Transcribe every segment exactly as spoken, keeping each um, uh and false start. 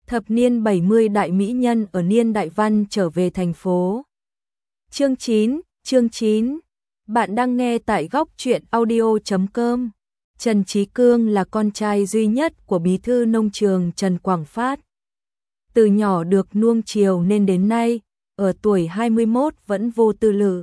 Thập niên bảy mươi đại mỹ nhân ở niên đại văn trở về thành phố. Chương chín, chương chín. Bạn đang nghe tại góc truyện audio chấm com. Trần Trí Cương là con trai duy nhất của bí thư nông trường Trần Quảng Phát. Từ nhỏ được nuông chiều nên đến nay, ở tuổi hai mươi mốt vẫn vô tư lự.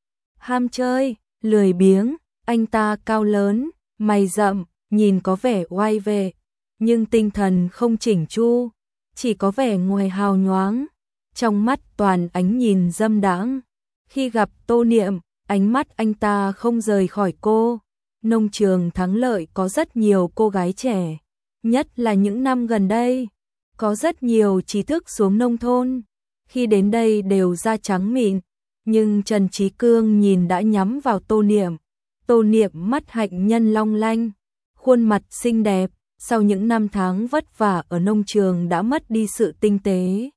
Ham chơi, lười biếng, anh ta cao lớn, mày rậm, nhìn có vẻ oai vệ, nhưng tinh thần không chỉnh chu, chỉ có vẻ ngoài hào nhoáng, trong mắt toàn ánh nhìn dâm đãng. Khi gặp Tô Niệm, ánh mắt anh ta không rời khỏi cô. Nông trường Thắng Lợi có rất nhiều cô gái trẻ, nhất là những năm gần đây, có rất nhiều trí thức xuống nông thôn. Khi đến đây đều da trắng mịn, nhưng Trần Trí Cương nhìn đã nhắm vào Tô Niệm. Tô Niệm mắt hạnh nhân long lanh, khuôn mặt xinh đẹp, sau những năm tháng vất vả ở nông trường đã mất đi sự tinh tế,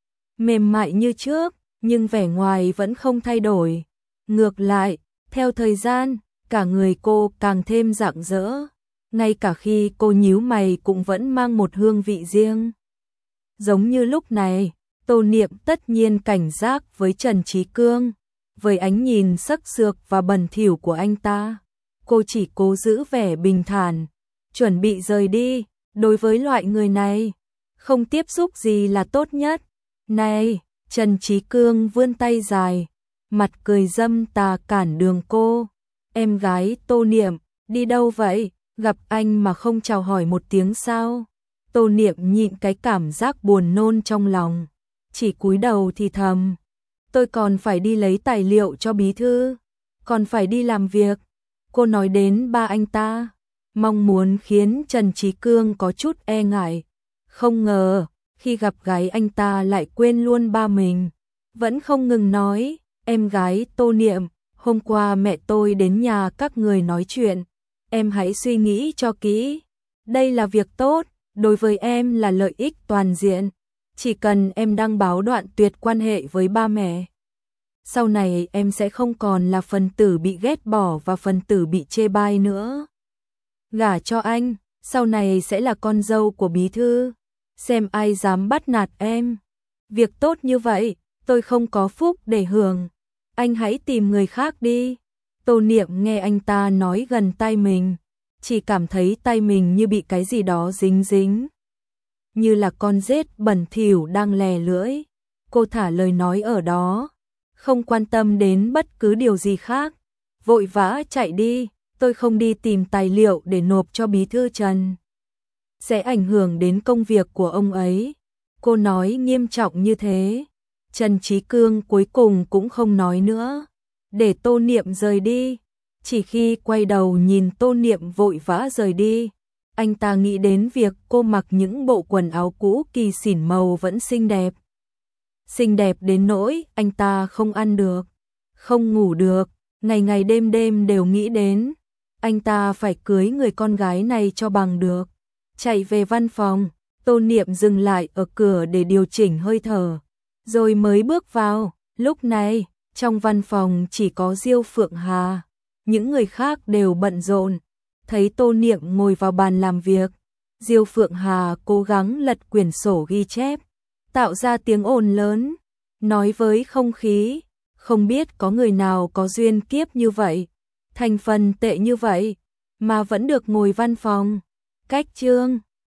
mềm mại như trước, nhưng vẻ ngoài vẫn không thay đổi. Ngược lại, theo thời gian, cả người cô càng thêm rạng rỡ, ngay cả khi cô nhíu mày cũng vẫn mang một hương vị riêng. Giống như lúc này, Tô Niệm tất nhiên cảnh giác với Trần Trí Cương, với ánh nhìn sắc sược và bẩn thỉu của anh ta. Cô chỉ cố giữ vẻ bình thản, chuẩn bị rời đi. Đối với loại người này, không tiếp xúc gì là tốt nhất. Này, Trần Trí Cương vươn tay dài, mặt cười dâm tà cản đường cô. Em gái Tô Niệm, đi đâu vậy? Gặp anh mà không chào hỏi một tiếng sao? Tô Niệm nhịn cái cảm giác buồn nôn trong lòng, chỉ cúi đầu thì thầm. Tôi còn phải đi lấy tài liệu cho bí thư, còn phải đi làm việc. Cô nói đến ba anh ta, mong muốn khiến Trần Trí Cương có chút e ngại. Không ngờ, khi gặp gái anh ta lại quên luôn ba mình. Vẫn không ngừng nói, em gái Tô Niệm, hôm qua mẹ tôi đến nhà các người nói chuyện. Em hãy suy nghĩ cho kỹ. Đây là việc tốt, đối với em là lợi ích toàn diện. Chỉ cần em đăng báo đoạn tuyệt quan hệ với ba mẹ, sau này em sẽ không còn là phần tử bị ghét bỏ và phần tử bị chê bai nữa. Gả cho anh, sau này sẽ là con dâu của bí thư, xem ai dám bắt nạt em. Việc tốt như vậy, tôi không có phúc để hưởng. Anh hãy tìm người khác đi. Tô Niệm nghe anh ta nói gần tay mình, chỉ cảm thấy tay mình như bị cái gì đó dính dính, như là con rết bẩn thỉu đang lè lưỡi. Cô thả lời nói ở đó, không quan tâm đến bất cứ điều gì khác, vội vã chạy đi. Tôi không đi tìm tài liệu để nộp cho bí thư Trần, sẽ ảnh hưởng đến công việc của ông ấy. Cô nói nghiêm trọng như thế. Trần Trí Cương cuối cùng cũng không nói nữa, để Tô Niệm rời đi. Chỉ khi quay đầu nhìn Tô Niệm vội vã rời đi, anh ta nghĩ đến việc cô mặc những bộ quần áo cũ kỳ xỉn màu vẫn xinh đẹp. Xinh đẹp đến nỗi anh ta không ăn được, không ngủ được, ngày ngày đêm đêm đều nghĩ đến. Anh ta phải cưới người con gái này cho bằng được. Chạy về văn phòng, Tô Niệm dừng lại ở cửa để điều chỉnh hơi thở, rồi mới bước vào. Lúc này, trong văn phòng chỉ có Diêu Phượng Hà, những người khác đều bận rộn. Thấy Tô Niệm ngồi vào bàn làm việc, Diêu Phượng Hà cố gắng lật quyển sổ ghi chép, tạo ra tiếng ồn lớn, nói với không khí, không biết có người nào có duyên kiếp như vậy, thành phần tệ như vậy, mà vẫn được ngồi văn phòng. Cách chương